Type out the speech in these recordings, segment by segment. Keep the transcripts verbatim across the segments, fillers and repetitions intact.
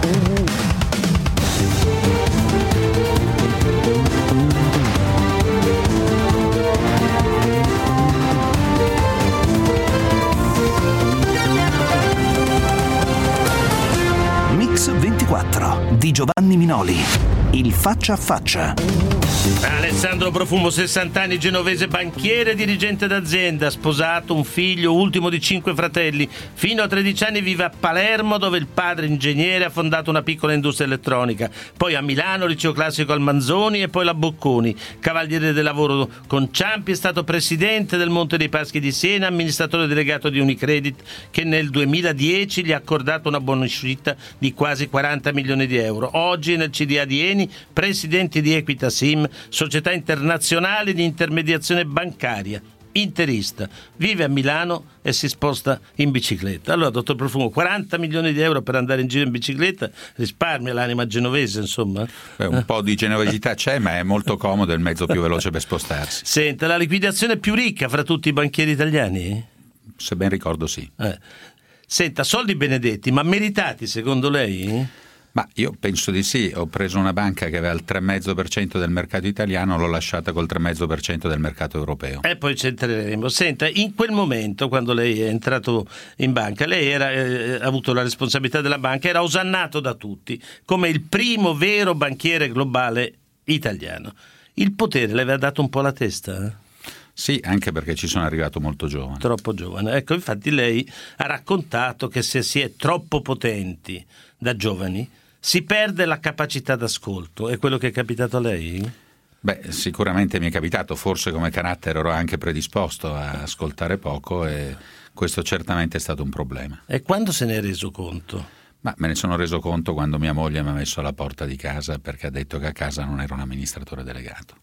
Mix ventiquattro di Giovanni Minoli, il faccia a faccia. Alessandro Profumo, sessanta anni, genovese, banchiere, dirigente d'azienda, sposato, un figlio, ultimo di cinque fratelli. Fino a tredici anni vive a Palermo, dove il padre, ingegnere, ha fondato una piccola industria elettronica. Poi a Milano, liceo classico al Manzoni e poi la Bocconi. Cavaliere del lavoro con Ciampi, è stato presidente del Monte dei Paschi di Siena, amministratore delegato di Unicredit, che nel duemiladieci gli ha accordato una buonuscita di quasi quaranta milioni di euro. Oggi nel C D A di Eni, presidente di Equita Sim, società internazionale di intermediazione bancaria, interista, vive a Milano e si sposta in bicicletta. Allora, dottor Profumo, quaranta milioni di euro per andare in giro in bicicletta risparmia l'anima genovese, insomma? Beh, un po' di generosità c'è, ma è molto comodo, il mezzo più veloce per spostarsi. Senta, la liquidazione più ricca fra tutti i banchieri italiani? Se ben ricordo, sì. Eh. Senta, soldi benedetti, ma meritati secondo lei? Ma io penso di sì. Ho preso una banca che aveva il tre virgola cinque per cento del mercato italiano, l'ho lasciata col tre virgola cinque per cento del mercato europeo. E poi c'entreremo. Senta, in quel momento, quando lei è entrato in banca, lei era, eh, ha avuto la responsabilità della banca, era osannato da tutti come il primo vero banchiere globale italiano. Il potere le aveva dato un po' la testa? Eh? Sì, anche perché ci sono arrivato molto giovane. Troppo giovane. Ecco, infatti lei ha raccontato che se si è troppo potenti da giovani si perde la capacità d'ascolto. È quello che è capitato a lei? Beh, sicuramente mi è capitato, forse come carattere ero anche predisposto a ascoltare poco e questo certamente è stato un problema. E quando se ne è reso conto? Ma me ne sono reso conto quando mia moglie mi ha messo alla porta di casa perché ha detto che a casa non ero un amministratore delegato.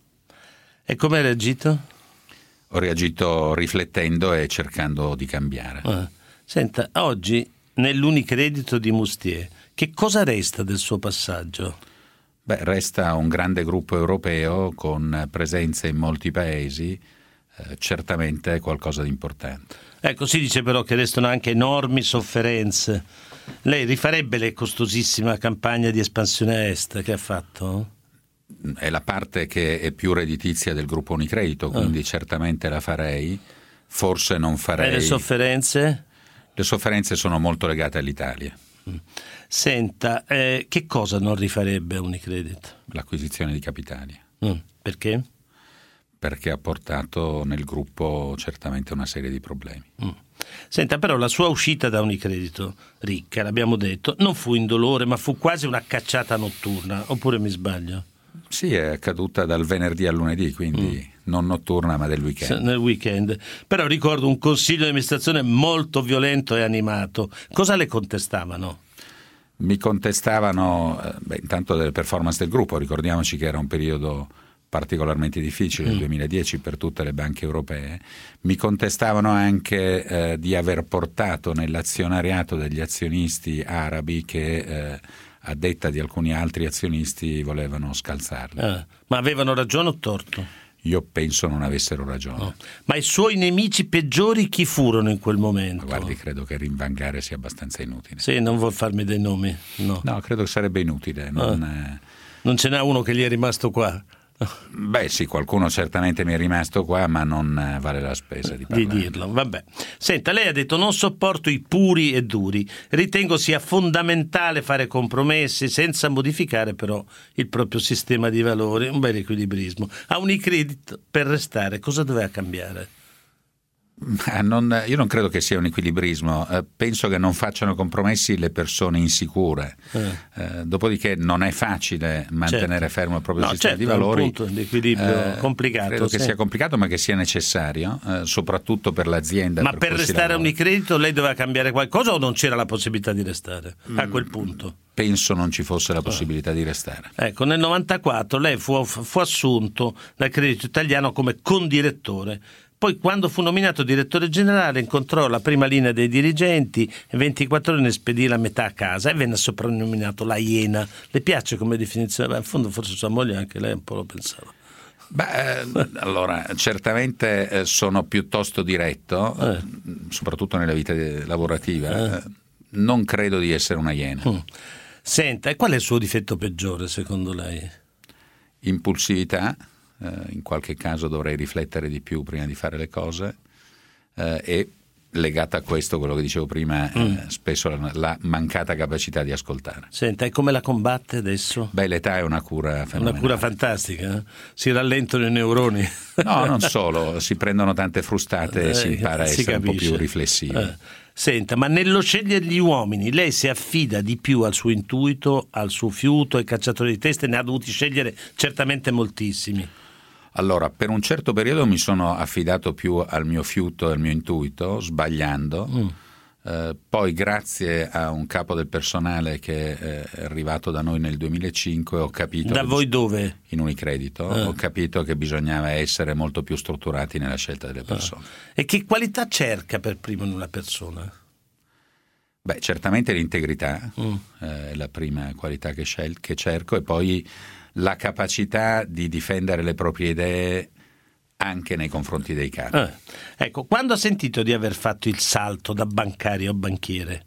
E come ha reagito? Ho reagito riflettendo e cercando di cambiare. Ah. Senta, oggi nell'Unicredito di Mustier, che cosa resta del suo passaggio? Beh, resta un grande gruppo europeo con presenze in molti paesi, eh, certamente è qualcosa di importante. Ecco, si dice però che restano anche enormi sofferenze. Lei rifarebbe la costosissima campagna di espansione a est che ha fatto? È la parte che è più redditizia del gruppo Unicredito, quindi ah. certamente la farei, forse non farei... E le sofferenze? Le sofferenze sono molto legate all'Italia. Senta, eh, che cosa non rifarebbe Unicredit? L'acquisizione di capitali. Mm, perché? Perché ha portato nel gruppo certamente una serie di problemi. Mm. Senta, però la sua uscita da Unicredito, ricca, l'abbiamo detto, non fu indolore, ma fu quasi una cacciata notturna, oppure mi sbaglio? Sì, è accaduta dal venerdì al lunedì, quindi mm. non notturna ma del weekend. Nel weekend. Però ricordo un consiglio di amministrazione molto violento e animato. Cosa le contestavano? Mi contestavano, beh, intanto delle performance del gruppo, ricordiamoci che era un periodo particolarmente difficile, il mm. duemiladieci per tutte le banche europee. Mi contestavano anche eh, di aver portato nell'azionariato degli azionisti arabi che... Eh, a detta di alcuni altri azionisti volevano scalzarli. Ah, ma avevano ragione o torto? Io penso non avessero ragione. No. Ma i suoi nemici peggiori chi furono in quel momento? Ma guardi, credo che rinvangare sia abbastanza inutile. Sì, non vuol farmi dei nomi. No, no credo che sarebbe inutile. Non, ah. eh... non ce n'è uno che gli è rimasto qua? Beh sì, qualcuno certamente mi è rimasto qua, ma non vale la spesa di parlare. Di dirlo, vabbè. Senta, lei ha detto non sopporto i puri e duri, ritengo sia fondamentale fare compromessi senza modificare però il proprio sistema di valori, un bel equilibrismo. A Unicredit per restare cosa doveva cambiare? Non, io non credo che sia un equilibrismo, eh, penso che non facciano compromessi le persone insicure, eh. Eh, dopodiché non è facile mantenere certo. fermo il proprio no, sistema certo, di valori. È un punto di equilibrio eh, complicato. Credo sì. che sia complicato ma che sia necessario, eh, soprattutto per l'azienda. Ma per, per restare a Unicredito lei doveva cambiare qualcosa o non c'era la possibilità di restare a quel punto? Penso non ci fosse la possibilità di restare. Ecco, nel novantaquattro lei fu, fu assunto dal Credito Italiano come condirettore. Poi quando fu nominato direttore generale incontrò la prima linea dei dirigenti e ventiquattro ore ne spedì la metà a casa e venne soprannominato la Iena. Le piace come definizione? Beh, in fondo forse sua moglie anche lei un po' lo pensava. Beh, eh, allora certamente eh, sono piuttosto diretto, eh. soprattutto nella vita lavorativa. Eh. Non credo di essere una Iena. Mm. Senta, e qual è il suo difetto peggiore secondo lei? Impulsività, eh, in qualche caso dovrei riflettere di più prima di fare le cose, eh, e legata a questo, quello che dicevo prima, mm. eh, spesso la, la mancata capacità di ascoltare. Senta, e come la combatte adesso? Beh, l'età è una cura fenomenale. Una cura fantastica, eh? Si rallentano i neuroni. No, non solo, si prendono tante frustate e eh, si impara a si essere capisce. un po' più riflessivi. Eh. Senta, ma nello scegliere gli uomini lei si affida di più al suo intuito, al suo fiuto, ai cacciatori di teste? Ne ha dovuti scegliere certamente moltissimi. Allora, per un certo periodo mi sono affidato più al mio fiuto e al mio intuito, sbagliando. Mm. Eh, poi, grazie a un capo del personale che è arrivato da noi nel duemilacinque, ho capito... Da voi dove? In Unicredito. Eh. Ho capito che bisognava essere molto più strutturati nella scelta delle persone. Eh. E che qualità cerca per primo in una persona? Beh, certamente l'integrità mm. è la prima qualità che, scel- che cerco, e poi la capacità di difendere le proprie idee anche nei confronti dei capi. Eh. Ecco, quando ha sentito di aver fatto il salto da bancario a banchiere?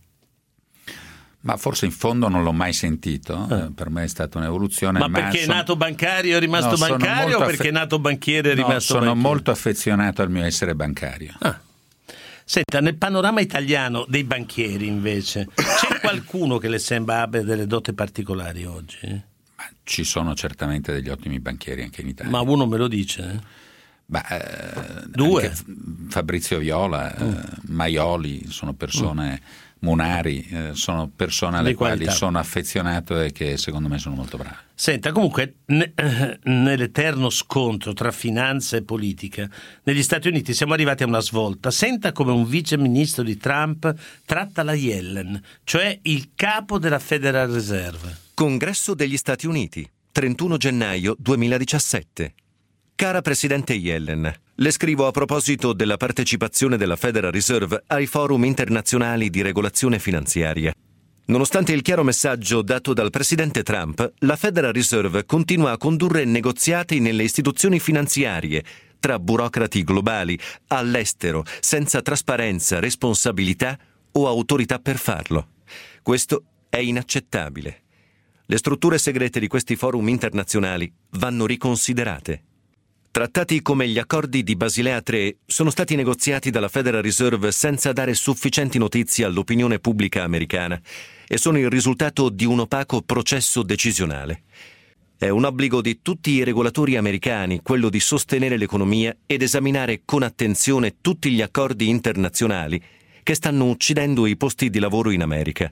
Ma forse in fondo non l'ho mai sentito, eh. per me è stata un'evoluzione. Ma, ma perché son... è nato bancario e è rimasto no, bancario o affe... perché è nato banchiere e è no, rimasto sono banchiere? molto affezionato al mio essere bancario. Ah. Senta, nel panorama italiano dei banchieri invece, c'è qualcuno che le sembra abbia delle doti particolari oggi? Ma ci sono certamente degli ottimi banchieri anche in Italia. Ma uno me lo dice? Bah, eh, Due? Fabrizio Viola, mm. eh, Maioli, sono persone... Mm. Munari, eh, sono persone alle quali sono affezionato e che secondo me sono molto brave. Senta, comunque ne, eh, nell'eterno scontro tra finanza e politica negli Stati Uniti siamo arrivati a una svolta. Senta come un vice ministro di Trump tratta la Yellen, cioè il capo della Federal Reserve. Congresso degli Stati Uniti, trentuno gennaio duemiladiciassette. Cara Presidente Yellen, le scrivo a proposito della partecipazione della Federal Reserve ai forum internazionali di regolazione finanziaria. Nonostante il chiaro messaggio dato dal Presidente Trump, la Federal Reserve continua a condurre negoziati nelle istituzioni finanziarie, tra burocrati globali, all'estero, senza trasparenza, responsabilità o autorità per farlo. Questo è inaccettabile. Le strutture segrete di questi forum internazionali vanno riconsiderate. Trattati come gli accordi di Basilea tre sono stati negoziati dalla Federal Reserve senza dare sufficienti notizie all'opinione pubblica americana e sono il risultato di un opaco processo decisionale. È un obbligo di tutti i regolatori americani quello di sostenere l'economia ed esaminare con attenzione tutti gli accordi internazionali che stanno uccidendo i posti di lavoro in America.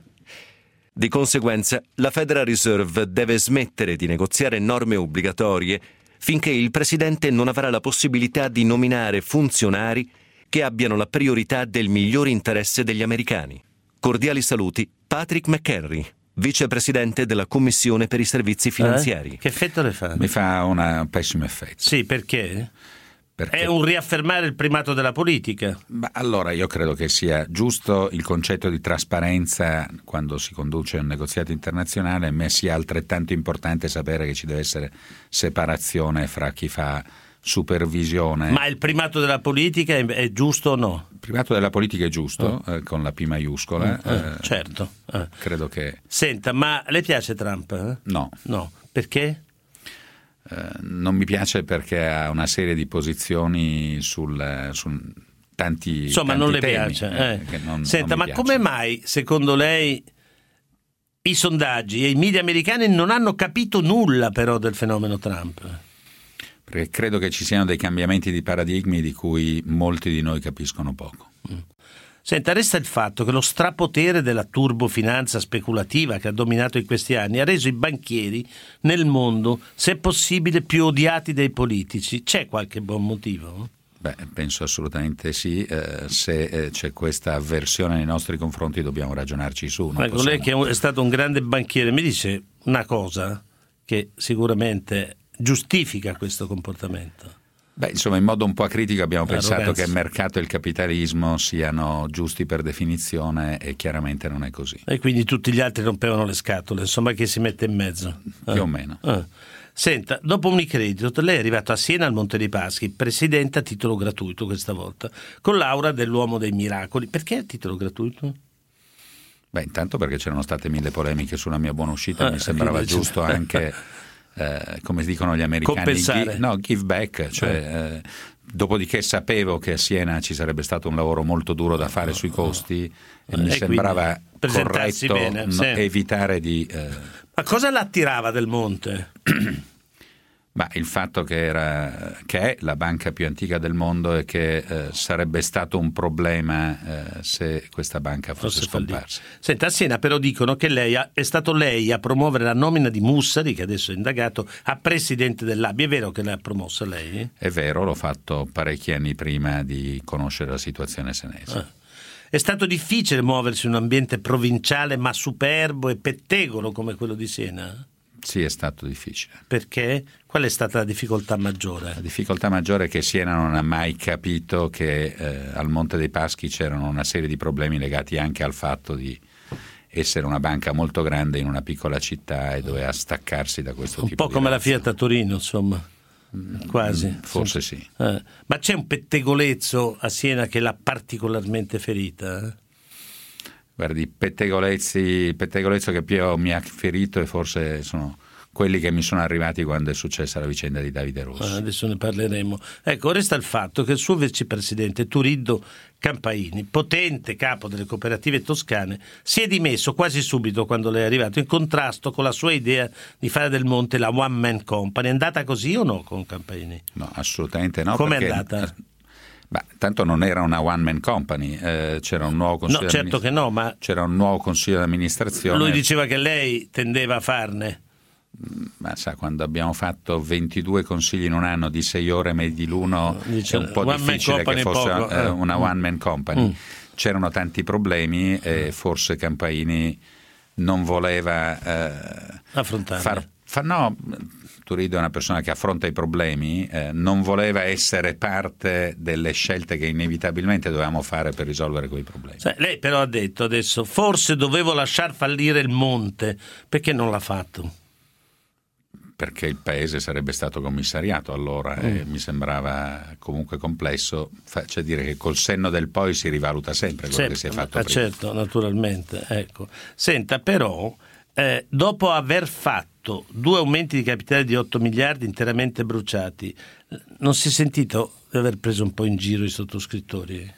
Di conseguenza, la Federal Reserve deve smettere di negoziare norme obbligatorie finché il Presidente non avrà la possibilità di nominare funzionari che abbiano la priorità del migliore interesse degli americani. Cordiali saluti, Patrick McHenry, Vicepresidente della Commissione per i Servizi Finanziari. Eh? Che effetto le fa? Mi fa un pessimo effetto. Sì, perché? Perché? È un riaffermare il primato della politica. Ma allora io credo che sia giusto il concetto di trasparenza quando si conduce un negoziato internazionale, ma sia altrettanto importante sapere che ci deve essere separazione fra chi fa supervisione. Ma il primato della politica è, è giusto o no? Il primato della politica è giusto, oh. eh, con la P maiuscola. Eh, eh, certo. Eh. Credo che... Senta, ma le piace Trump? Eh? No. No. Perché? Uh, non mi piace perché ha una serie di posizioni sul, sul tanti insomma tanti non le temi, piace eh. che non, Senta, non ma piace. Come mai secondo lei i sondaggi e i media americani non hanno capito nulla però del fenomeno Trump? Perché credo che ci siano dei cambiamenti di paradigmi di cui molti di noi capiscono poco. mm. Senta, resta il fatto che lo strapotere della turbofinanza speculativa che ha dominato in questi anni ha reso i banchieri nel mondo, se possibile, più odiati dai politici. C'è qualche buon motivo? Beh, penso assolutamente sì. Eh, se eh, c'è questa avversione nei nostri confronti dobbiamo ragionarci su. Non ecco, possiamo... lei che è stato un grande banchiere mi dice una cosa che sicuramente giustifica questo comportamento. Beh, insomma, in modo un po' acritico abbiamo Arroganza. pensato che il mercato e il capitalismo siano giusti per definizione e chiaramente non è così. E quindi tutti gli altri rompevano le scatole, insomma, chi si mette in mezzo? Più eh. o meno. Eh. Senta, dopo Unicredit, lei è arrivato a Siena al Monte dei Paschi, presidente a titolo gratuito questa volta, con l'aura dell'uomo dei miracoli. Perché a titolo gratuito? Beh, intanto perché c'erano state mille polemiche sulla mia buona uscita, eh, mi sembrava giusto anche, eh, come dicono gli americani, gi- no, give back, cioè, eh. Eh, dopodiché sapevo che a Siena ci sarebbe stato un lavoro molto duro da fare sui costi e, e mi sembrava corretto bene, no, sì. evitare di... Eh... Ma cosa l'attirava Del Monte? Ma il fatto che, era, che è la banca più antica del mondo e che eh, sarebbe stato un problema eh, se questa banca fosse scomparsa. Senta, a Siena però dicono che lei ha, è stato lei a promuovere la nomina di Mussari, che adesso è indagato, a presidente dell'A B I. È vero che l'ha promossa lei? È vero, l'ho fatto parecchi anni prima di conoscere la situazione senese. Ah. È stato difficile muoversi in un ambiente provinciale ma superbo e pettegolo come quello di Siena? Sì, è stato difficile. Perché? Qual è stata la difficoltà maggiore? La difficoltà maggiore è che Siena non ha mai capito che eh, al Monte dei Paschi c'erano una serie di problemi legati anche al fatto di essere una banca molto grande in una piccola città e doveva staccarsi da questo un tipo di... Un po' come relazione. la Fiat a Torino, insomma. Quasi. Forse sì. Eh. Ma c'è un pettegolezzo a Siena che l'ha particolarmente ferita? Eh? Guardi, pettegolezzi, pettegolezzo che più mi ha ferito e forse sono quelli che mi sono arrivati quando è successa la vicenda di Davide Rossi. Ah, adesso ne parleremo. Ecco, resta il fatto che il suo vicepresidente Turiddu Campaini, potente capo delle cooperative toscane, si è dimesso quasi subito quando lei è arrivato, in contrasto con la sua idea di fare del Monte la one man company. È andata così o no con Campaini? No, assolutamente no. Com'è perché... andata? Beh, tanto non era una one man company, eh, c'era un nuovo consiglio no, certo che no, ma c'era un nuovo consiglio di amministrazione. Lui diceva che lei tendeva a farne. Ma sa, quando abbiamo fatto ventidue consigli in un anno di sei ore medi l'uno, dice, è un po' difficile che fosse poco, eh. una one man company. Mm. C'erano tanti problemi e forse Campaini non voleva eh, affrontarli. Far, fa, no, Turiddu è una persona che affronta i problemi, eh, non voleva essere parte delle scelte che inevitabilmente dovevamo fare per risolvere quei problemi. Sì, lei però ha detto adesso, forse dovevo lasciar fallire il Monte, perché non l'ha fatto? Perché il paese sarebbe stato commissariato allora mm. e mi sembrava comunque complesso, cioè dire che col senno del poi si rivaluta sempre quello certo, che si è fatto eh, prima. Certo, naturalmente. Ecco. Senta, però, eh, dopo aver fatto due aumenti di capitale di otto miliardi interamente bruciati, non si è sentito di aver preso un po' in giro i sottoscrittori?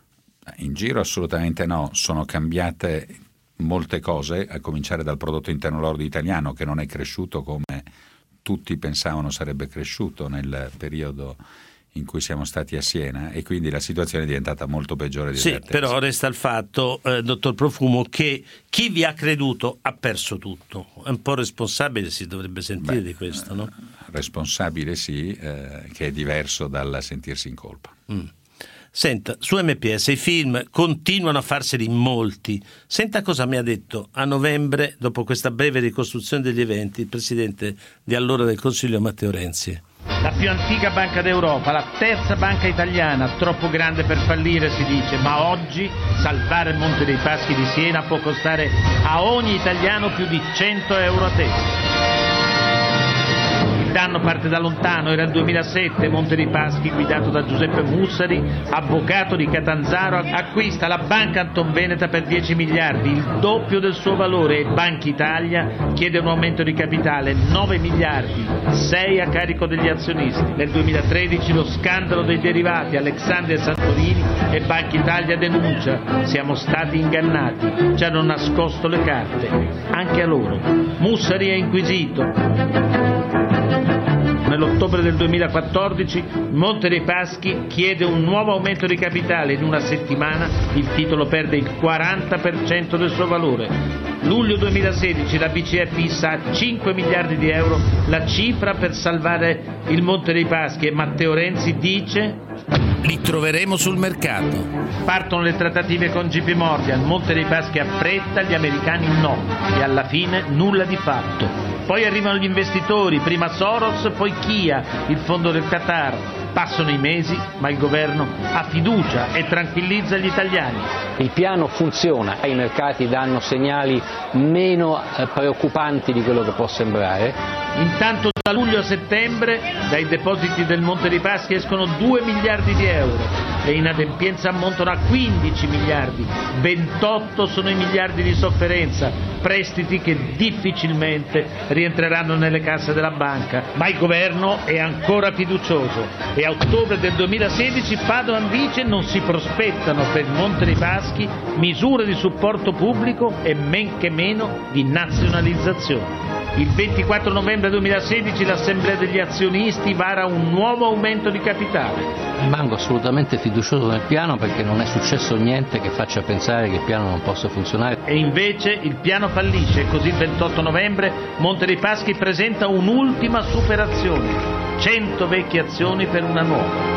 In giro assolutamente no, sono cambiate molte cose, a cominciare dal prodotto interno lordo italiano che non è cresciuto come tutti pensavano sarebbe cresciuto nel periodo in cui siamo stati a Siena e quindi la situazione è diventata molto peggiore di Sì, però resta il fatto, eh, dottor Profumo, che chi vi ha creduto ha perso tutto. È un po' responsabile, si dovrebbe sentire Beh, di questo, no? Responsabile sì, eh, che è diverso dal sentirsi in colpa. Mm. Senta, su M P S i film continuano a farseli in molti. Senta cosa mi ha detto a novembre, dopo questa breve ricostruzione degli eventi, il presidente di allora del Consiglio Matteo Renzi. La più antica banca d'Europa, la terza banca italiana, troppo grande per fallire si dice, ma oggi salvare il Monte dei Paschi di Siena può costare a ogni italiano più di cento euro a testa. Il danno parte da lontano, era il duemilasette, Monte dei Paschi guidato da Giuseppe Mussari, avvocato di Catanzaro, acquista la Banca Antonveneta per dieci miliardi, il doppio del suo valore, e Banca Italia chiede un aumento di capitale, nove miliardi, sei a carico degli azionisti. Nel duemilatredici lo scandalo dei derivati, Alexander Santorini e Banca Italia denuncia, siamo stati ingannati, ci hanno nascosto le carte, anche a loro. Mussari è inquisito. Nell'ottobre del duemilaquattordici Monte dei Paschi chiede un nuovo aumento di capitale, in una settimana il titolo perde il quaranta per cento del suo valore. Luglio duemilasedici la B C E fissa a cinque miliardi di euro la cifra per salvare il Monte dei Paschi e Matteo Renzi dice: li troveremo sul mercato. Partono le trattative con J P Morgan, Monte dei Paschi affretta, gli americani no, e alla fine nulla di fatto. Poi arrivano gli investitori, prima Soros, poi Kia, il fondo del Qatar. Passano i mesi, ma il governo ha fiducia e tranquillizza gli italiani. Il piano funziona, i mercati danno segnali meno preoccupanti di quello che può sembrare. Intanto da luglio a settembre dai depositi del Monte dei Paschi escono due miliardi di euro. le inadempienze ammontano a quindici miliardi, ventotto sono i miliardi di sofferenza, prestiti che difficilmente rientreranno nelle casse della banca, ma il governo è ancora fiducioso e a ottobre del duemilasedici Padoan dice non si prospettano per il Monte dei Paschi misure di supporto pubblico e men che meno di nazionalizzazione. Il ventiquattro novembre duemilasedici l'Assemblea degli azionisti vara un nuovo aumento di capitale. Rimango assolutamente fiducioso nel piano perché non è successo niente che faccia pensare che il piano non possa funzionare. E invece il piano fallisce, così il ventotto novembre Monte dei Paschi presenta un'ultima superazione, cento vecchie azioni per una nuova.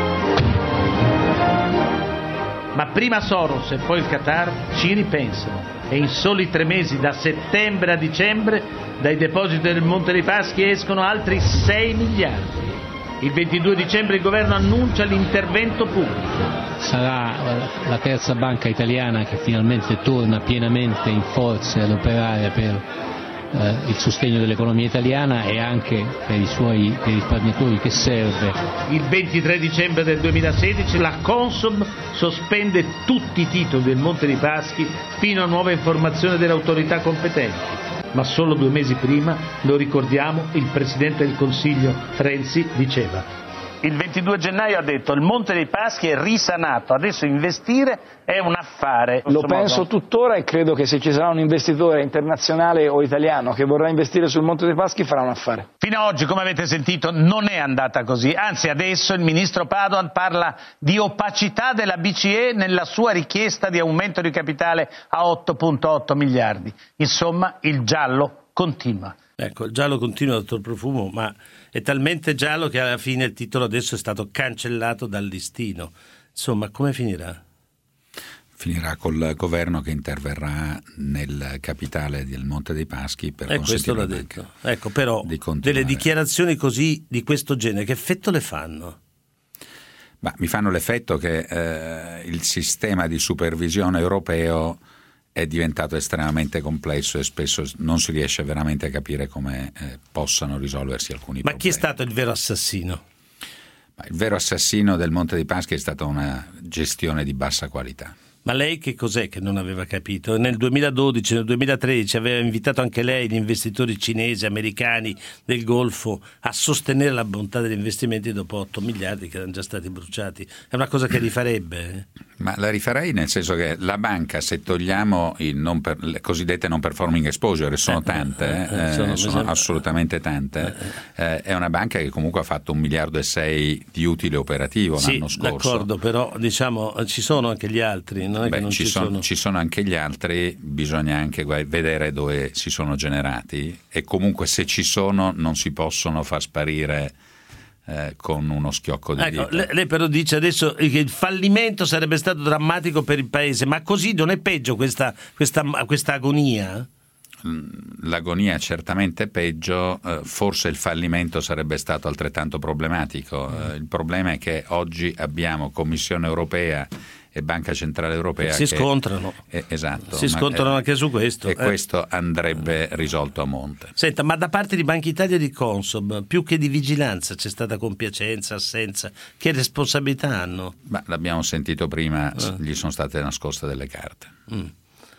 Ma prima Soros e poi il Qatar ci ripensano e in soli tre mesi, da settembre a dicembre, dai depositi del Monte dei Paschi escono altri sei miliardi. Il ventidue dicembre il governo annuncia l'intervento pubblico. Sarà la terza banca italiana che finalmente torna pienamente in forze ad operare per eh, il sostegno dell'economia italiana e anche per i suoi per i risparmiatori che serve. Il ventitré dicembre del duemilasedici la Consob sospende tutti i titoli del Monte dei Paschi fino a nuova informazione delle autorità competenti. Ma solo due mesi prima, lo ricordiamo, il Presidente del Consiglio Renzi diceva: il ventidue gennaio ha detto il Monte dei Paschi è risanato, adesso investire è un affare. Lo penso modo. tuttora e credo che se ci sarà un investitore internazionale o italiano che vorrà investire sul Monte dei Paschi farà un affare. Fino ad oggi, come avete sentito, non è andata così, anzi adesso il ministro Padoan parla di opacità della B C E nella sua richiesta di aumento di capitale a otto virgola otto miliardi. Insomma, il giallo continua. Ecco, il giallo continua, dottor Profumo, ma è talmente giallo che alla fine il titolo adesso è stato cancellato dal listino. Insomma, come finirà? Finirà col governo che interverrà nel capitale del Monte dei Paschi per eh, questo l'ha detto. Ecco, però di delle dichiarazioni così di questo genere, che effetto le fanno? Ma mi fanno l'effetto che eh, il sistema di supervisione europeo è diventato estremamente complesso e spesso non si riesce veramente a capire come eh, possano risolversi alcuni Ma problemi. Ma chi è stato il vero assassino? Ma il vero assassino del Monte dei Paschi è stata una gestione di bassa qualità. Ma lei che cos'è che non aveva capito? Nel duemiladodici, nel duemilatredici aveva invitato anche lei gli investitori cinesi, americani del Golfo a sostenere la bontà degli investimenti dopo otto miliardi che erano già stati bruciati. È una cosa che rifarebbe? Ma la rifarei nel senso che la banca, se togliamo i non per, le cosiddette non performing exposure, sono tante, eh, eh, sono, sono assolutamente tante, eh, è una banca che comunque ha fatto un miliardo e sei di utile operativo sì, l'anno scorso. D'accordo, però diciamo ci sono anche gli altri. Non è Beh, che non ci, ci, sono, sono. ci sono anche gli altri, bisogna anche vedere dove si sono generati e comunque se ci sono non si possono far sparire eh, con uno schiocco di ecco, dita. Lei, lei però dice adesso che il fallimento sarebbe stato drammatico per il paese, ma così non è peggio questa, questa, questa agonia? L'agonia è certamente peggio, eh, forse il fallimento sarebbe stato altrettanto problematico. Eh, il problema è che oggi abbiamo Commissione europea e Banca Centrale Europea si che scontrano. Eh, esatto, si scontrano ma, anche su questo. E eh. questo andrebbe risolto a monte. Senta, ma da parte di Banca Italia e di Consob, più che di vigilanza, c'è stata compiacenza, assenza? Che responsabilità hanno? Ma l'abbiamo sentito prima, eh. gli sono state nascoste delle carte. Mm.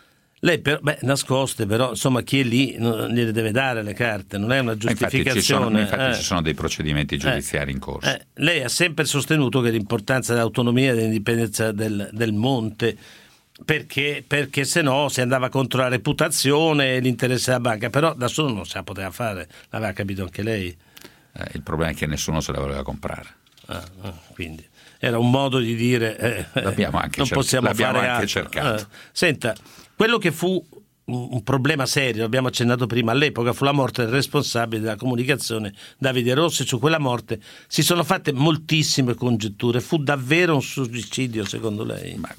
Lei per, beh, nascoste, però insomma chi è lì non gliele deve dare le carte, non è una giustificazione. Infatti ci sono, infatti eh. ci sono dei procedimenti giudiziari eh. in corso. Eh. Lei ha sempre sostenuto che l'importanza dell'autonomia e dell'indipendenza del, del Monte, perché, perché se no si andava contro la reputazione e l'interesse della banca, però da solo non se la poteva fare, l'aveva capito anche lei. Eh, il problema è che nessuno se la voleva comprare. Ah, ah, quindi era un modo di dire eh, l'abbiamo anche non cerc- possiamo l'abbiamo fare anche altro. cercato. Eh, senta, quello che fu un problema serio, abbiamo accennato prima, all'epoca fu la morte del responsabile della comunicazione Davide Rossi. Su quella morte si sono fatte moltissime congetture. Fu davvero un suicidio secondo lei? Ma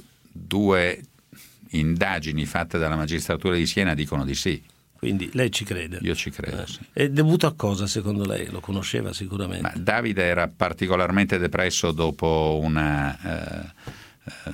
due indagini fatte dalla magistratura di Siena dicono di sì. Quindi lei ci crede? Io ci credo, eh. sì. È dovuto a cosa secondo lei? Lo conosceva sicuramente. Ma Davide era particolarmente depresso dopo una eh, eh,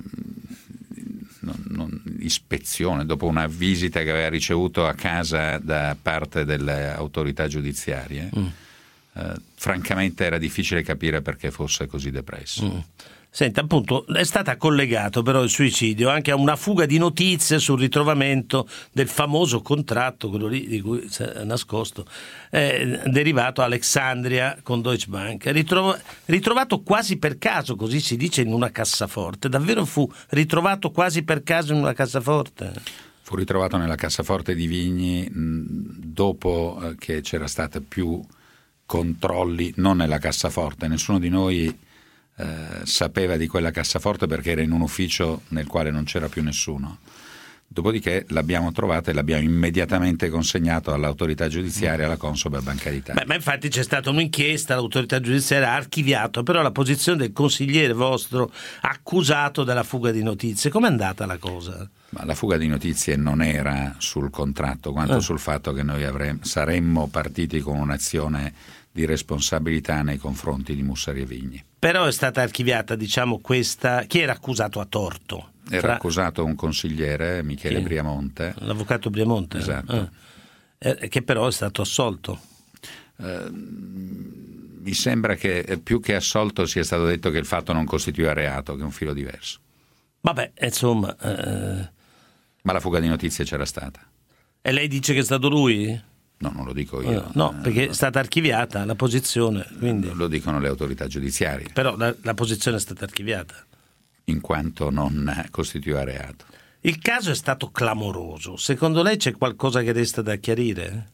non, non, ispezione, dopo una visita che aveva ricevuto a casa da parte delle autorità giudiziarie. Mm. Eh, francamente era difficile capire perché fosse così depresso. Mm. Senta, appunto, è stata collegato però il suicidio anche a una fuga di notizie sul ritrovamento del famoso contratto, quello lì di cui si è nascosto, eh, derivato a Alexandria con Deutsche Bank, ritrov- ritrovato quasi per caso, così si dice, in una cassaforte. Davvero fu ritrovato quasi per caso in una cassaforte? Fu ritrovato nella cassaforte di Vigni mh, dopo eh, che c'era stato più controlli, non nella cassaforte. Nessuno di noi Eh, sapeva di quella cassaforte perché era in un ufficio nel quale non c'era più nessuno. Dopodiché l'abbiamo trovata e l'abbiamo immediatamente consegnato all'autorità giudiziaria, alla Consob e a Banca d'Italia. Beh, ma infatti c'è stata un'inchiesta, l'autorità giudiziaria ha archiviato però la posizione del consigliere vostro accusato della fuga di notizie. Com'è andata la cosa? Ma la fuga di notizie non era sul contratto quanto eh. sul fatto che noi avremmo, saremmo partiti con un'azione di responsabilità nei confronti di Mussari e Vigni. Però è stata archiviata, diciamo, questa. Chi era accusato a torto? Era Fra... accusato un consigliere, Michele Chi? Briamonte. L'avvocato Briamonte? Esatto. Eh. Che però è stato assolto. Eh, mi sembra che più che assolto sia stato detto che il fatto non costituiva reato, che è un filo diverso. Vabbè, insomma. Eh... Ma la fuga di notizie c'era stata. E lei dice che è stato lui? No, non lo dico io. No, perché è stata archiviata la posizione, quindi... Lo dicono le autorità giudiziarie. Però la, la posizione è stata archiviata. In quanto non costituiva reato. Il caso è stato clamoroso. Secondo lei c'è qualcosa che resta da chiarire?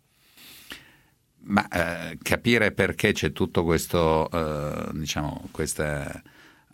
Ma eh, capire perché c'è tutto questo, eh, diciamo, questa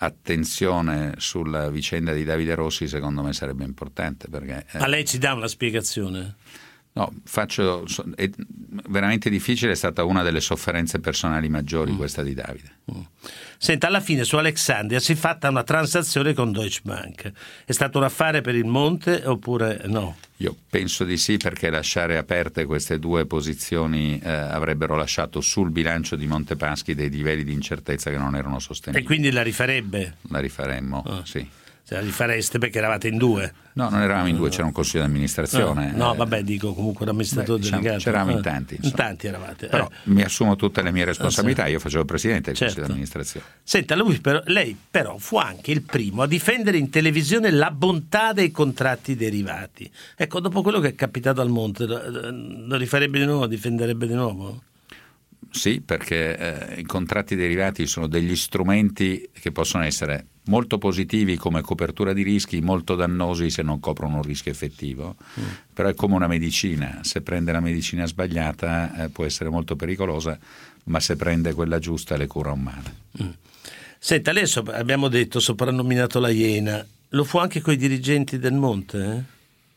attenzione sulla vicenda di Davide Rossi, secondo me sarebbe importante. Perché, eh, Ma lei ci dà una spiegazione? No, faccio, è veramente difficile, è stata una delle sofferenze personali maggiori mm. questa di Davide. Mm. Senta, alla fine su Alexandria si è fatta una transazione con Deutsche Bank. È stato un affare per il Monte oppure no? Io penso di sì, perché lasciare aperte queste due posizioni eh, avrebbero lasciato sul bilancio di Montepaschi dei livelli di incertezza che non erano sostenibili. E quindi la rifarebbe? La rifaremmo, ah. sì. Se la rifareste perché eravate in due? No, non eravamo in due, c'era un consiglio di amministrazione. No, no vabbè, dico comunque un amministratore diciamo, delegato. C'eravamo in tanti. Insomma. In tanti eravate. Però eh. mi assumo tutte le mie responsabilità, ah, sì. Io facevo il presidente del certo. consiglio di amministrazione. Senta, lui però, lei però fu anche il primo a difendere in televisione la bontà dei contratti derivati. Ecco, dopo quello che è capitato al Monte, lo rifarebbe di nuovo, lo difenderebbe di nuovo? Sì, perché eh, i contratti derivati sono degli strumenti che possono essere molto positivi come copertura di rischi, molto dannosi se non coprono un rischio effettivo, mm. però è come una medicina, se prende la medicina sbagliata eh, può essere molto pericolosa, ma se prende quella giusta le cura un male. Mm. Senta, lei sopra, abbiamo detto soprannominato la Iena, lo fu anche coi dirigenti del Monte? Eh?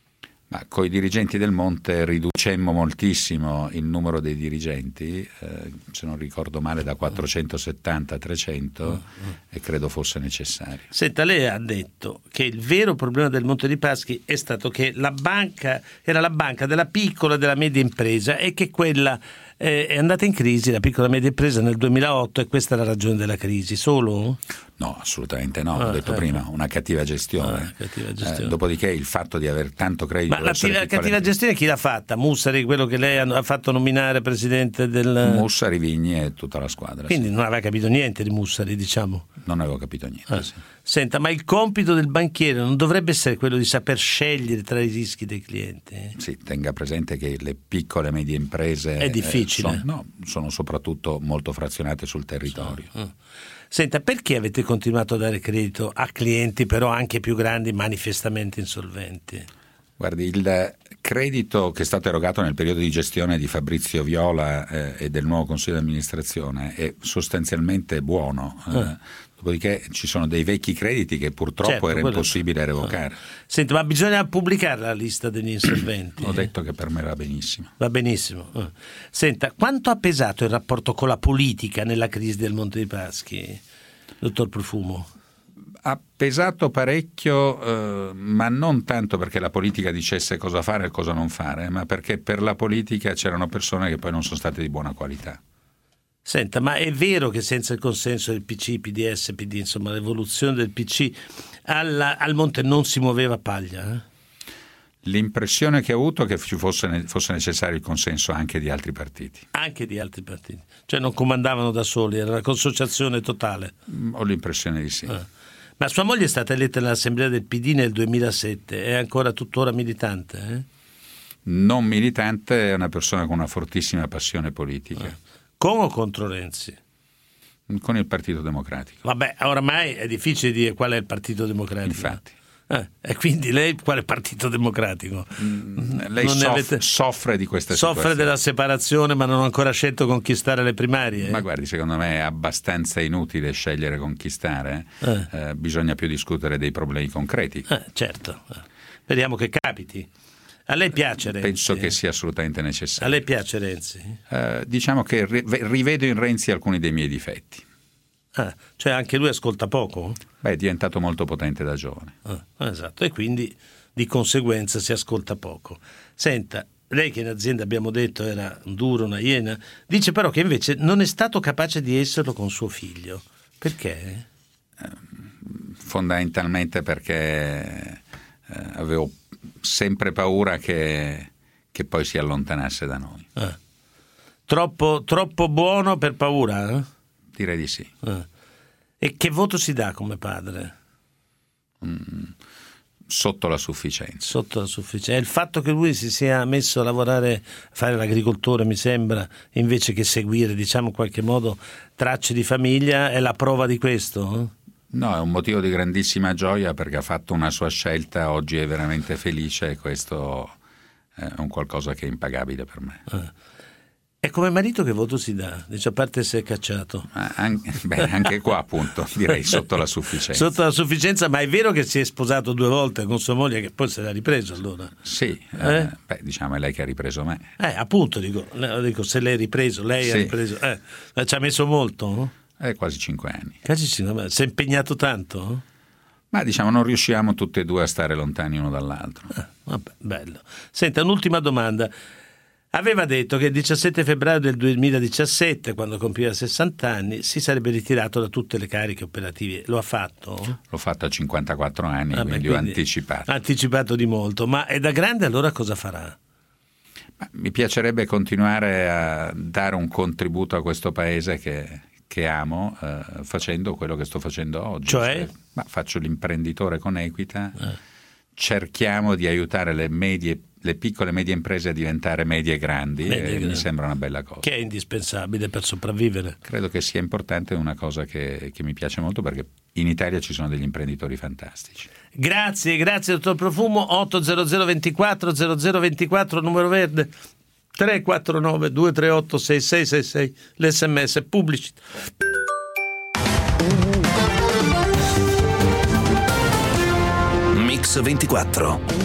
Ma coi dirigenti del Monte riducemmo moltissimo il numero dei dirigenti, eh, se non ricordo male da quattrocentosettanta a trecento, uh, uh. e credo fosse necessario. Senta, lei ha detto che il vero problema del Monte dei Paschi è stato che la banca era la banca della piccola e della media impresa e che quella eh, è andata in crisi, la piccola e media impresa nel duemilaotto, e questa è la ragione della crisi. Solo? No, assolutamente no, ah, ho detto eh. prima, una cattiva gestione. Ah, cattiva gestione. Eh, dopodiché il fatto di aver tanto credito... Ma la piccole... cattiva gestione chi l'ha fatta? Mussari, quello che lei ha fatto nominare presidente del... Mussari, Vigni e tutta la squadra. Quindi sì. non aveva capito niente di Mussari, diciamo. Non avevo capito niente, ah. sì. Senta, ma il compito del banchiere non dovrebbe essere quello di saper scegliere tra i rischi dei clienti? Sì, tenga presente che le piccole e medie imprese... È difficile. Eh, sono, no, sono soprattutto molto frazionate sul territorio. Sì. Ah. Senta, perché avete continuato a dare credito a clienti però anche più grandi manifestamente insolventi? Guardi, il credito che è stato erogato nel periodo di gestione di Fabrizio Viola eh, e del nuovo consiglio di amministrazione è sostanzialmente buono. Eh. Eh, dopodiché ci sono dei vecchi crediti che purtroppo certo, era impossibile revocare. Eh. Senta, ma bisogna pubblicare la lista degli insolventi? Ho detto che per me va benissimo. Va benissimo. Eh. Senta, quanto ha pesato il rapporto con la politica nella crisi del Monte dei Paschi, dottor Profumo? Ha pesato parecchio, eh, ma non tanto perché la politica dicesse cosa fare e cosa non fare, ma perché per la politica c'erano persone che poi non sono state di buona qualità. Senta, ma è vero che senza il consenso del P C, P D S, P D, insomma l'evoluzione del P C, alla, al Monte non si muoveva paglia? Eh? L'impressione che ho avuto è che ci fosse, fosse necessario il consenso anche di altri partiti. Anche di altri partiti? Cioè non comandavano da soli, era una consociazione totale? Ho l'impressione di sì. Ah. Ma sua moglie è stata eletta nell'assemblea del P D nel duemilasette, è ancora tuttora militante? Eh? Non militante, è una persona con una fortissima passione politica. Ah. Con o contro Renzi? Con il Partito Democratico. Vabbè, oramai è difficile dire qual è il Partito Democratico. Infatti. Eh, e quindi lei quale Partito Democratico? Mm, lei soff- avete... soffre di questa soffre situazione. della separazione, ma non ha ancora scelto con chi stare alle primarie. Ma guardi, secondo me è abbastanza inutile scegliere con chi stare. Eh. Eh, bisogna più discutere dei problemi concreti. Eh, certo. Speriamo che capiti. A lei piace Renzi? Penso che sia assolutamente necessario. A lei piace Renzi? Eh, diciamo che ri- rivedo in Renzi alcuni dei miei difetti. Ah, cioè anche lui ascolta poco? Beh, è diventato molto potente da giovane. Ah, esatto, e quindi di conseguenza si ascolta poco. Senta, lei che in azienda abbiamo detto era un duro, una iena, dice però che invece non è stato capace di esserlo con suo figlio. Perché? Eh, fondamentalmente perché eh, avevo sempre paura che, che poi si allontanasse da noi. Ah. Troppo, troppo buono per paura? Eh? Direi di sì. Ah. E che voto si dà come padre? Mm, sotto la sufficienza. Sotto la sufficienza. E il fatto che lui si sia messo a lavorare, a fare l'agricoltore, mi sembra, invece che seguire, diciamo in qualche modo, tracce di famiglia, è la prova di questo? No, è un motivo di grandissima gioia perché ha fatto una sua scelta, oggi è veramente felice e questo è un qualcosa che è impagabile per me. Ah. E come marito che voto si dà? Dice, a parte se è cacciato. Anche, beh, anche qua appunto direi sotto la sufficienza. Sotto la sufficienza, ma è vero che si è sposato due volte con sua moglie che poi se l'ha ripreso allora? Sì, eh? Eh, beh, diciamo è lei che ha ripreso me. Eh, appunto, dico, dico se lei ha ripreso, lei sì. ha ripreso. Eh, ci ha messo molto? No? Eh, quasi cinque anni. Quasi cinque anni. Si è impegnato tanto? Ma diciamo non riusciamo tutti e due a stare lontani uno dall'altro. Ah, vabbè, bello. Senta, un'ultima domanda. Aveva detto che il diciassette febbraio del duemiladiciassette, quando compiva sessanta anni, si sarebbe ritirato da tutte le cariche operative. Lo ha fatto? L'ho fatto a cinquantaquattro anni, ah, quindi, beh, quindi ho anticipato. Ha anticipato di molto, ma è da grande allora cosa farà? Ma mi piacerebbe continuare a dare un contributo a questo paese che, che amo, eh, facendo quello che sto facendo oggi. Cioè? cioè ma faccio l'imprenditore con Equita, eh. cerchiamo di aiutare le medie le piccole e medie imprese a diventare medie e grandi medie e grandi. Mi sembra una bella cosa. Che è indispensabile per sopravvivere. Credo che sia importante, è una cosa che, che mi piace molto perché in Italia ci sono degli imprenditori fantastici. Grazie, grazie dottor Profumo. otto zero zero ventiquattro zero zero ventiquattro numero verde tre quattro nove due tre otto sei sei sei sei l'sms pubblicità. Mix ventiquattro.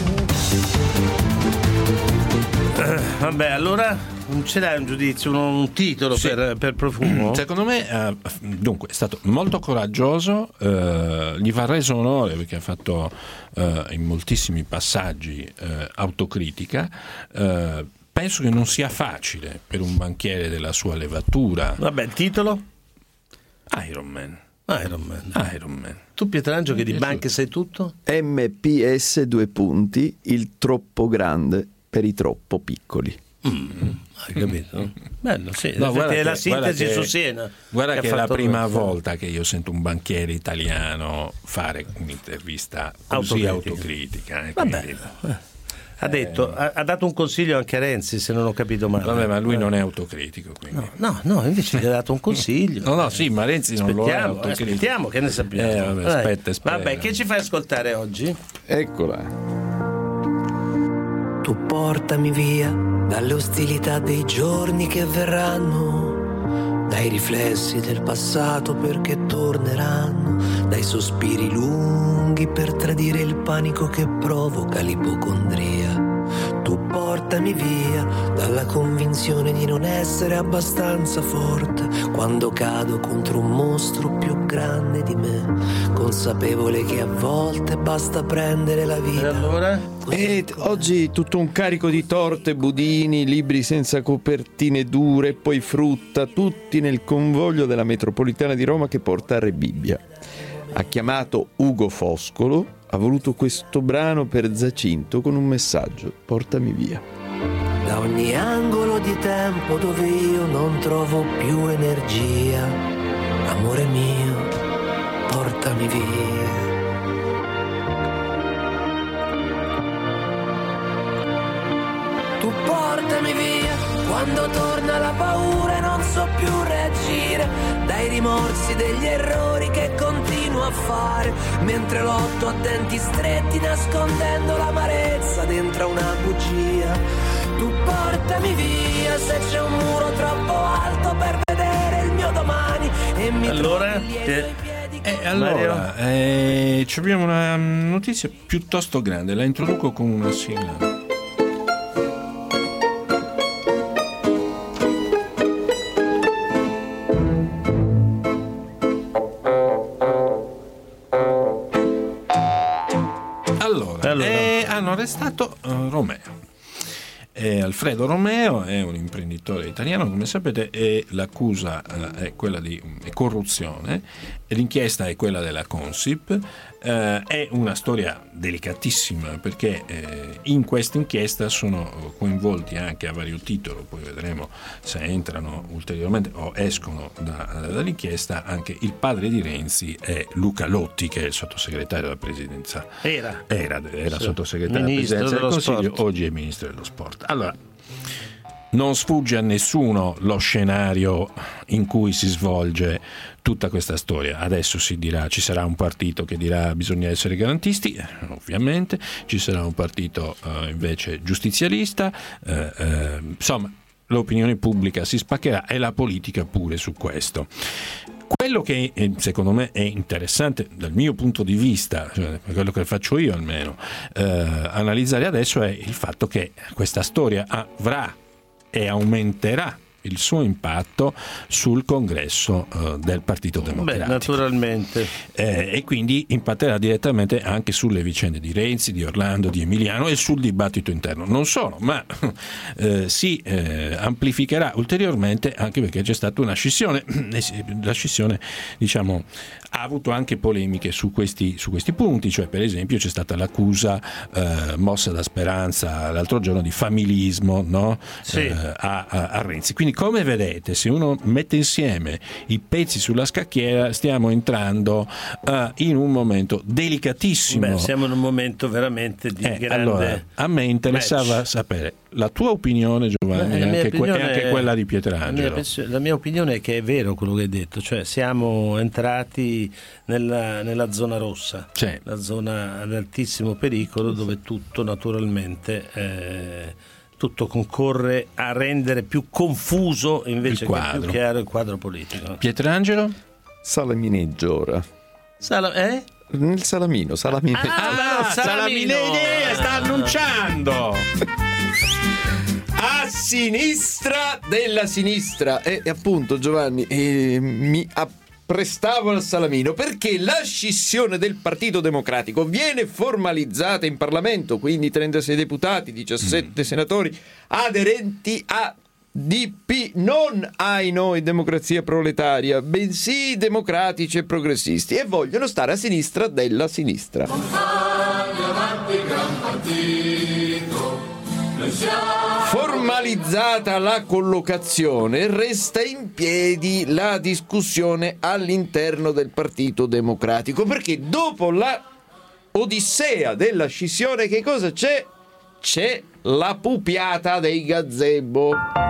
Eh, vabbè, allora non ce l'hai un giudizio, un, un titolo sì. per, per Profumo? Secondo me, eh, dunque, è stato molto coraggioso, eh, gli va reso onore perché ha fatto eh, in moltissimi passaggi eh, autocritica. Eh, penso che non sia facile per un banchiere della sua levatura. Vabbè, il titolo? Iron Man. Iron Man. Iron Man. Tu Pietrangelo che di banche sai tutto? M P S due punti, il troppo grande per i troppo piccoli. Mm, hai capito? Bello, sì. No, è che, la sintesi che, su Siena. Guarda che, che è la prima questo. volta che io sento un banchiere italiano fare un'intervista così autocritica. autocritica eh, Vabbè. Quindi, ha detto, eh, ha, ha dato un consiglio anche a Renzi, se non ho capito male. Vabbè, ma lui non è autocritico. No, no, no, invece gli ha dato un consiglio. no, no, sì, ma Renzi non lo è autocritico. Aspettiamo, che ne sappiamo. Eh, vabbè, aspetta, aspetta. Vabbè, che ci fai ascoltare oggi? Eccola. Tu portami via dalle ostilità dei giorni che verranno, dai riflessi del passato perché torneranno, dai sospiri lunghi per tradire il panico che provoca l'ipocondria. Tu portami via dalla convinzione di non essere abbastanza forte quando cado contro un mostro più grande di me, consapevole che a volte basta prendere la vita. E allora? E oggi tutto un carico di torte, budini, libri senza copertine dure, poi frutta, tutti nel convoglio della metropolitana di Roma che porta a Rebibbia. ha chiamato Ugo Foscolo, ha voluto questo brano per Giacinto con un messaggio: portami via. Da ogni angolo di tempo dove io non trovo più energia, amore mio, portami via. Tu portami via, quando torna la paura e non so più reagire, dai rimorsi degli errori che continuo a fare, mentre lotto a denti stretti nascondendo l'amarezza dentro una bugia. Tu portami via se c'è un muro troppo alto per vedere il mio domani e mi allora, trovi lieto ai piedi. Eh, allora, eh, abbiamo una notizia piuttosto grande, la introduco con una sigla. Allora, allora. Eh, hanno arrestato uh, Romeo. Eh, Alfredo Romeo è un imprenditore italiano, come sapete, e l'accusa eh, è quella di è corruzione, e l'inchiesta è quella della Consip. Eh, è una storia delicatissima perché eh, in questa inchiesta sono coinvolti anche a vario titolo, poi vedremo se entrano ulteriormente o escono da, dall'inchiesta, anche il padre di Renzi e Luca Lotti, che è il sottosegretario della Presidenza. Era. Era, era sì. sottosegretario Ministro della Presidenza del Consiglio, sport. oggi è Ministro dello Sport. Allora, non sfugge a nessuno lo scenario in cui si svolge tutta questa storia. Adesso si dirà, ci sarà un partito che dirà bisogna essere garantisti, ovviamente, ci sarà un partito uh, invece giustizialista, uh, uh, insomma l'opinione pubblica si spaccherà e la politica pure su questo. Quello che secondo me è interessante dal mio punto di vista, cioè quello che faccio io almeno, eh, analizzare adesso è il fatto che questa storia avrà e aumenterà il suo impatto sul congresso uh, del Partito Democratico. Beh, naturalmente. Eh, e quindi impatterà direttamente anche sulle vicende di Renzi, di Orlando, di Emiliano e sul dibattito interno. Non solo, ma eh, si eh, amplificherà ulteriormente anche perché c'è stata una scissione. La scissione, diciamo, ha avuto anche polemiche su questi, su questi punti, cioè per esempio c'è stata l'accusa eh, mossa da Speranza l'altro giorno di familismo, no? Sì. eh, a, a, a Renzi. Quindi, come vedete, se uno mette insieme i pezzi sulla scacchiera, stiamo entrando uh, in un momento delicatissimo. Beh, siamo in un momento veramente di eh, grande allora, a me interessava match. sapere la tua opinione, Giovanni, e anche, que- e anche quella di Pietrangelo. La mia, la mia opinione è che è vero quello che hai detto, cioè siamo entrati nella, nella zona rossa, sì. La zona ad altissimo pericolo, dove tutto naturalmente eh, tutto concorre a rendere più confuso invece che più chiaro il quadro politico. Pietrangelo? Salamineggio ora. Sala- eh? Nel salamino, salamine. Ah, Ah, Salamino. Salamine sta annunciando. A sinistra della sinistra. E, e appunto, Giovanni, eh, mi apprestavo al salamino perché la scissione del Partito Democratico viene formalizzata in Parlamento, quindi trentasei deputati, diciassette mm. senatori aderenti a D P, non ai noi democrazia proletaria, bensì democratici e progressisti, e vogliono stare a sinistra della sinistra. Formalizzata la collocazione, resta in piedi la discussione all'interno del Partito Democratico, perché dopo la odissea della scissione che cosa c'è? C'è la pupiata dei gazebo.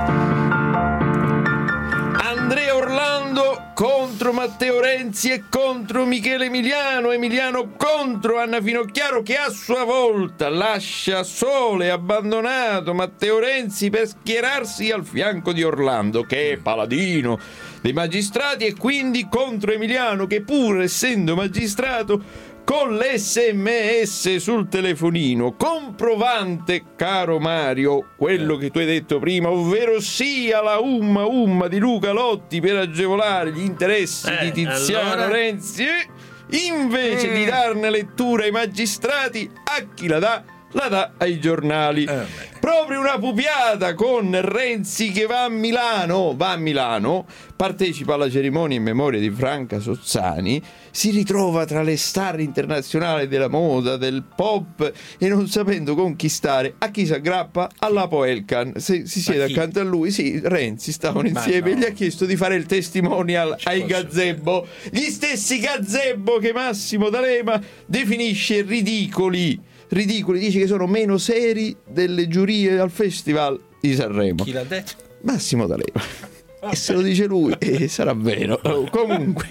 Andrea Orlando contro Matteo Renzi e contro Michele Emiliano, Emiliano contro Anna Finocchiaro, che a sua volta lascia solo e abbandonato Matteo Renzi per schierarsi al fianco di Orlando, che è paladino dei magistrati, e quindi contro Emiliano, che pur essendo magistrato con l'esse emme esse sul telefonino, comprovante, caro Mario, quello che tu hai detto prima, ovvero sia la umma umma di Luca Lotti per agevolare gli interessi eh, di Tiziano allora... Renzi, invece mm. di darne lettura ai magistrati, a chi la dà? la dà ai giornali. Eh, Proprio una pupiata con Renzi che va a Milano, va a Milano, partecipa alla cerimonia in memoria di Franca Sozzani, si ritrova tra le star internazionali della moda, del pop, e non sapendo conquistare, a chi si aggrappa? All'Apo Elkan. Si, si siede accanto a lui, sì, Renzi, stavano insieme, no. E gli ha chiesto di fare il testimonial Ci ai gazebo, gli stessi gazebo che Massimo D'Alema definisce ridicoli. Ridicoli, dice che sono meno seri delle giurie al Festival di Sanremo. Chi l'ha detto? Massimo D'Alema. E se lo dice lui, eh, sarà vero. Comunque,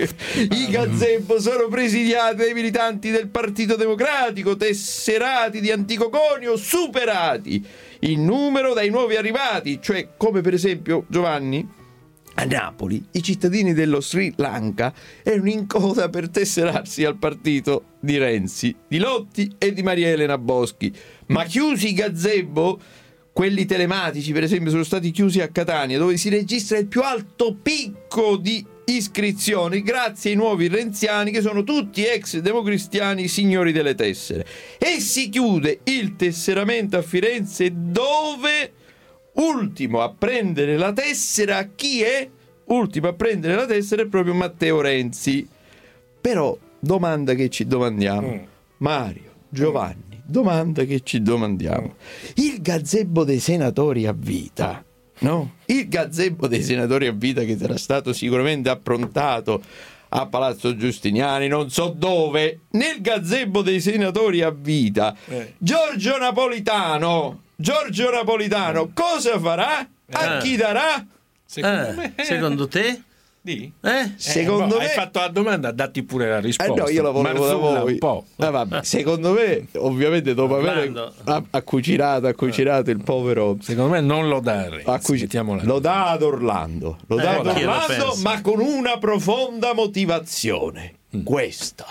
i gazebo sono presidiati dai militanti del Partito Democratico, tesserati di antico conio, superati in numero dai nuovi arrivati, cioè come per esempio Giovanni. A Napoli i cittadini dello Sri Lanka erano in coda per tesserarsi al partito di Renzi, di Lotti e di Maria Elena Boschi, ma chiusi i gazebo, quelli telematici per esempio sono stati chiusi a Catania, dove si registra il più alto picco di iscrizioni grazie ai nuovi renziani che sono tutti ex democristiani signori delle tessere, e si chiude il tesseramento a Firenze, dove ultimo a prendere la tessera chi è? Ultimo a prendere la tessera è proprio Matteo Renzi. Però domanda che ci domandiamo, mm. Mario, Giovanni, domanda che ci domandiamo, il gazebo dei senatori a vita, no? Il gazebo dei senatori a vita che sarà stato sicuramente approntato a Palazzo Giustiniani, non so dove, nel gazebo dei senatori a vita, eh. Giorgio Napolitano Giorgio Napolitano cosa farà? A chi darà? Secondo, eh, me... secondo te? Di? Eh? Secondo eh, me hai fatto la domanda, datti pure la risposta. Eh no, io la volevo da voi. Un po'. Ah, vabbè. Secondo me, ovviamente dopo aver accucirato, accucirato il povero, secondo me non lo dà a Renzi, accuci... lo dà ad Orlando, lo dà eh, ad Orlando, ma con una profonda motivazione. Mm. Questa.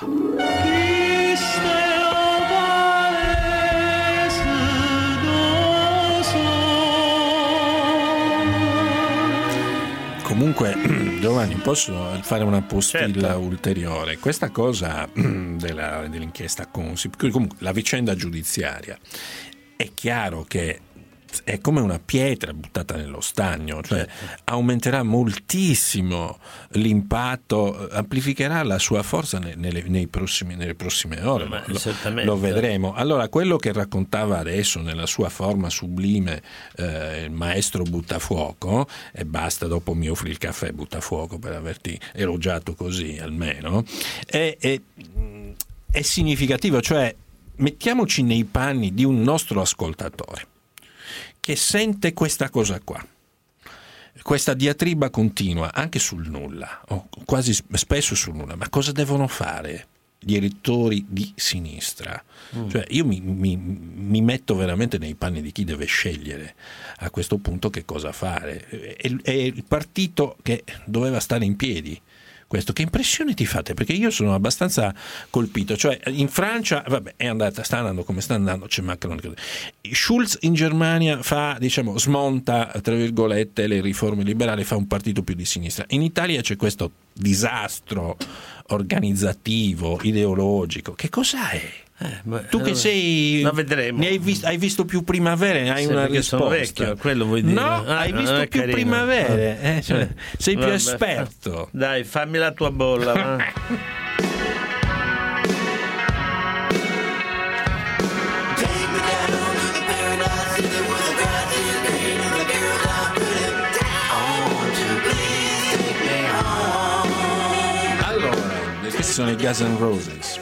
Comunque, Giovanni, posso fare una postilla certo. ulteriore? Questa cosa della, dell'inchiesta Consip, comunque la vicenda giudiziaria, è chiaro che è come una pietra buttata nello stagno, cioè aumenterà moltissimo l'impatto, amplificherà la sua forza nei, nei prossimi, nelle prossime ore, Ma lo, lo vedremo. Allora, quello che raccontava adesso nella sua forma sublime eh, il maestro Buttafuoco, e basta, dopo mi offri il caffè Buttafuoco per averti elogiato così almeno, è, è, è significativo, cioè mettiamoci nei panni di un nostro ascoltatore che sente questa cosa qua, questa diatriba continua anche sul nulla, o quasi spesso sul nulla. Ma cosa devono fare gli elettori di sinistra? Mm. Cioè io mi, mi, mi metto veramente nei panni di chi deve scegliere a questo punto che cosa fare. È, è il partito che doveva stare in piedi. Questo, che impressione ti fate? Perché io sono abbastanza colpito. Cioè in Francia, vabbè, è andata, sta andando come sta andando, c'è Macron. Schulz in Germania fa, diciamo, smonta tra virgolette le riforme liberali, fa un partito più di sinistra. In Italia c'è questo disastro organizzativo, ideologico. Che cos'è? Eh, ma, tu che sei, ma vedremo. Ne hai, visto, hai visto più primavere, hai sì, una risposta. Sono vecchio, quello vuoi dire? No, ah, hai visto più carino. primavere, eh, cioè, sei più Vabbè, esperto. Dai, fammi la tua bolla. Va. Allora, questi sono i Guns N' Roses.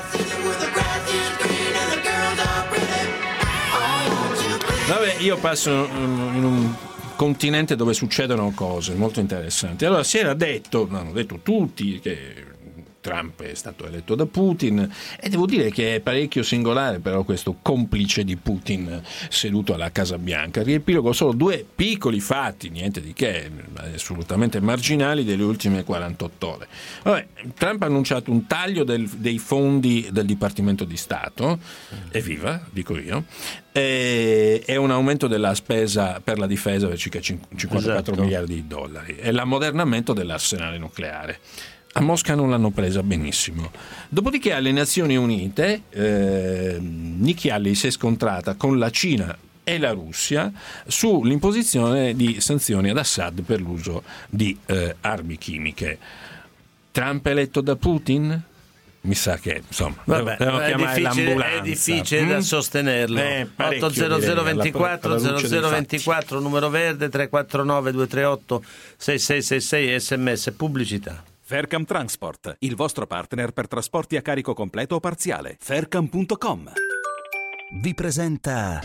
Vabbè, io passo in un continente dove succedono cose molto interessanti. Allora, si era detto, hanno detto tutti, che Trump è stato eletto da Putin, e devo dire che è parecchio singolare però questo complice di Putin seduto alla Casa Bianca. Riepilogo solo due piccoli fatti, niente di che, assolutamente marginali, delle ultime quarantotto ore. Vabbè, Trump ha annunciato un taglio del, dei fondi del Dipartimento di Stato, evviva, dico io, e, e un aumento della spesa per la difesa per circa cinquantaquattro esatto. miliardi di dollari, e l'ammodernamento dell'arsenale nucleare. a Mosca non l'hanno presa benissimo. Dopodiché alle Nazioni Unite eh, Nikki Haley si è scontrata con la Cina e la Russia sull'imposizione di sanzioni ad Assad per l'uso di eh, armi chimiche. Trump eletto da Putin? Mi sa che insomma Vabbè, devo è, chiamare difficile, l'ambulanza. è difficile mm? da sostenerlo. Eh, otto zero zero ventiquattro zero zero ventiquattro numero verde, tre quattro nove due tre otto sei sei sei sei, sms pubblicità. Faircam Transport, il vostro partner per trasporti a carico completo o parziale. faircam punto com vi presenta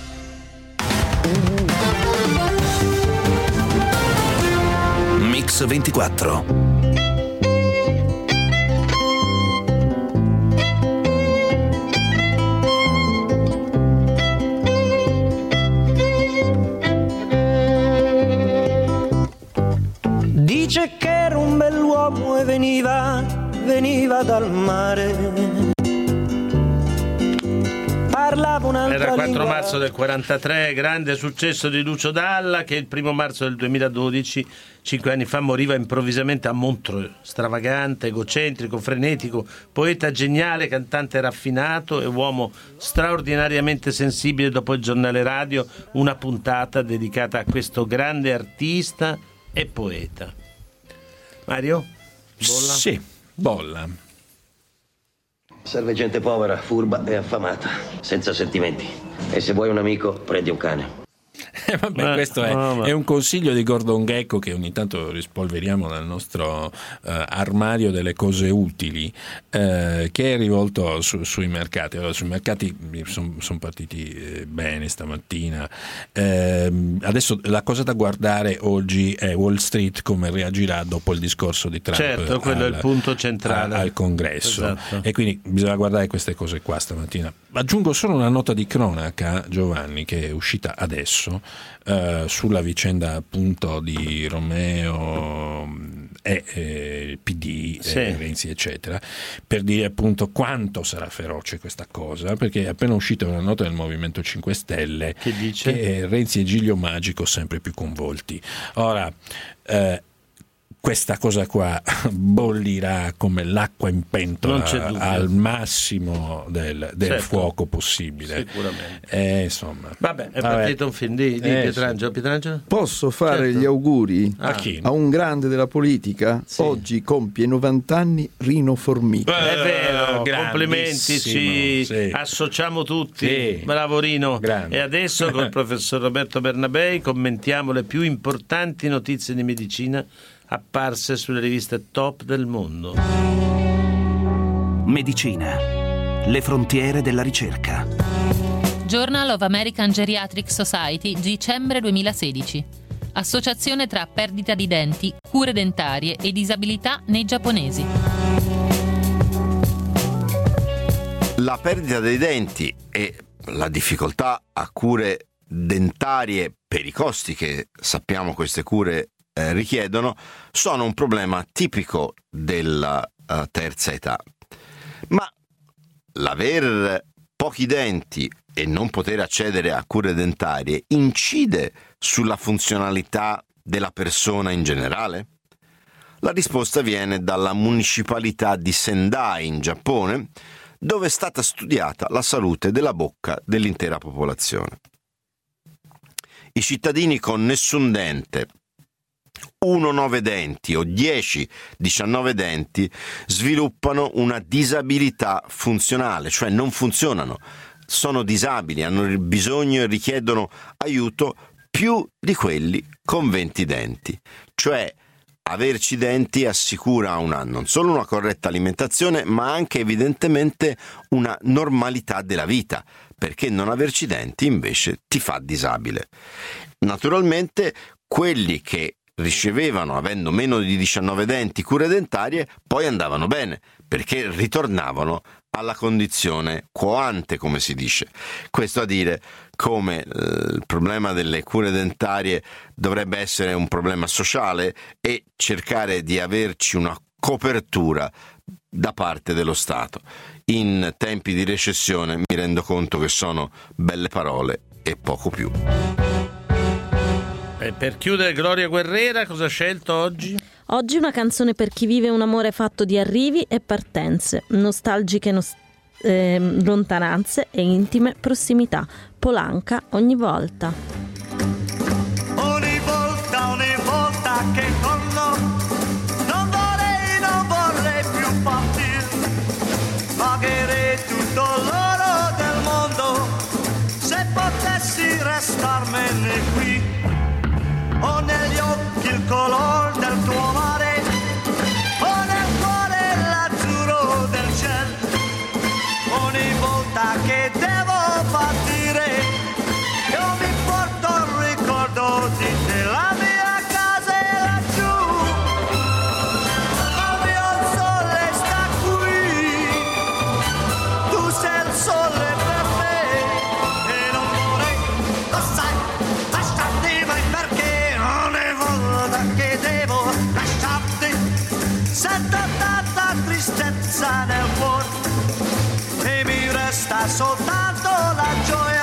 Mix ventiquattro. Dice che era un bell'uomo e veniva, veniva dal mare. Parlava un'altra Era il quattro lingua. marzo del quarantatré, grande successo di Lucio Dalla, che il primo marzo del duemiladodici, cinque anni fa, moriva improvvisamente a Montreux. Stravagante, egocentrico, frenetico, poeta geniale, cantante raffinato e uomo straordinariamente sensibile. Dopo il giornale radio, una puntata dedicata a questo grande artista e poeta. Mario? Bolla? Sì, bolla. Serve gente povera, furba e affamata, senza sentimenti. E se vuoi un amico, prendi un cane. Eh, vabbè, Eh, questo è, no, ma- è un consiglio di Gordon Gekko che ogni tanto rispolveriamo dal nostro eh, armadio delle cose utili, eh, che è rivolto su, sui mercati. Allora, sui mercati sono son partiti eh, bene stamattina. Eh, adesso la cosa da guardare oggi è Wall Street, come reagirà dopo il discorso di Trump. Certo, quello al, è il punto centrale. al Congresso. Esatto. E quindi bisogna guardare queste cose qua stamattina. Aggiungo solo una nota di cronaca, Giovanni, che è uscita adesso eh, sulla vicenda appunto di Romeo e eh, il P D, Sì. eh, Renzi eccetera, per dire appunto quanto sarà feroce questa cosa, perché è appena uscita una nota del Movimento cinque Stelle Che dice? che Renzi e Giglio Magico sempre più convolti. Ora eh, questa cosa qua bollirà come l'acqua in pentola Non c'è dubbio. al massimo del, del Certo. fuoco possibile. Sicuramente. Eh, insomma. Vabbè, è Vabbè. partito un film di, di Eh, Pietrangelo. Pietrangelo? Posso fare Certo. gli auguri Ah. A chi? a un grande della politica? Sì. Oggi compie novanta anni Rino Formica. È vero, grandissimo, complimenti, ci sì. associamo tutti. Sì. Bravo Rino. Grande. E adesso col professor Roberto Bernabei commentiamo le più importanti notizie di medicina apparse sulle riviste top del mondo. Medicina. Le frontiere della ricerca. Journal of American Geriatric Society, dicembre duemilasedici. Associazione tra perdita di denti, cure dentarie e disabilità nei giapponesi. La perdita dei denti e la difficoltà a cure dentarie per i costi che sappiamo queste cure eh, richiedono sono un problema tipico della uh, terza età. Ma l'aver pochi denti e non poter accedere a cure dentarie incide sulla funzionalità della persona in generale? La risposta viene dalla municipalità di Sendai in Giappone, dove è stata studiata la salute della bocca dell'intera popolazione. I cittadini con nessun dente, uno nove denti o dieci diciannove denti sviluppano una disabilità funzionale, cioè non funzionano, sono disabili, hanno bisogno e richiedono aiuto più di quelli con venti denti, cioè averci denti assicura una, non solo una corretta alimentazione, ma anche evidentemente una normalità della vita, perché non averci denti invece ti fa disabile. Naturalmente quelli che ricevevano, avendo meno di diciannove denti, cure dentarie, poi andavano bene, perché ritornavano alla condizione quo ante, come si dice. Questo a dire come eh, il problema delle cure dentarie dovrebbe essere un problema sociale e cercare di averci una copertura da parte dello Stato. In tempi di recessione mi rendo conto che sono belle parole e poco più. E per chiudere, Gloria Guerrera, cosa ha scelto oggi? Oggi una canzone per chi vive un amore fatto di arrivi e partenze, nostalgiche nost- eh, lontananze e intime prossimità. Polanca, Ogni volta. Ogni volta, ogni volta che torno, non vorrei, non vorrei più partire. Pagherei tutto l'oro del mondo se potessi restarmene qui. Ho negli occhi il colore del tuo mare, ho nel cuore l'azzurro del cielo. Ogni volta che devo partire, io mi porto il ricordo di te. La mia casa è laggiù, ma il mio sole sta qui. Tu sei il sole per me e non vorrei, lo sai, lasciarti mai, perché ogni volta che devo lasciarti sento tanta tristezza nel cuore e mi resta soltanto la gioia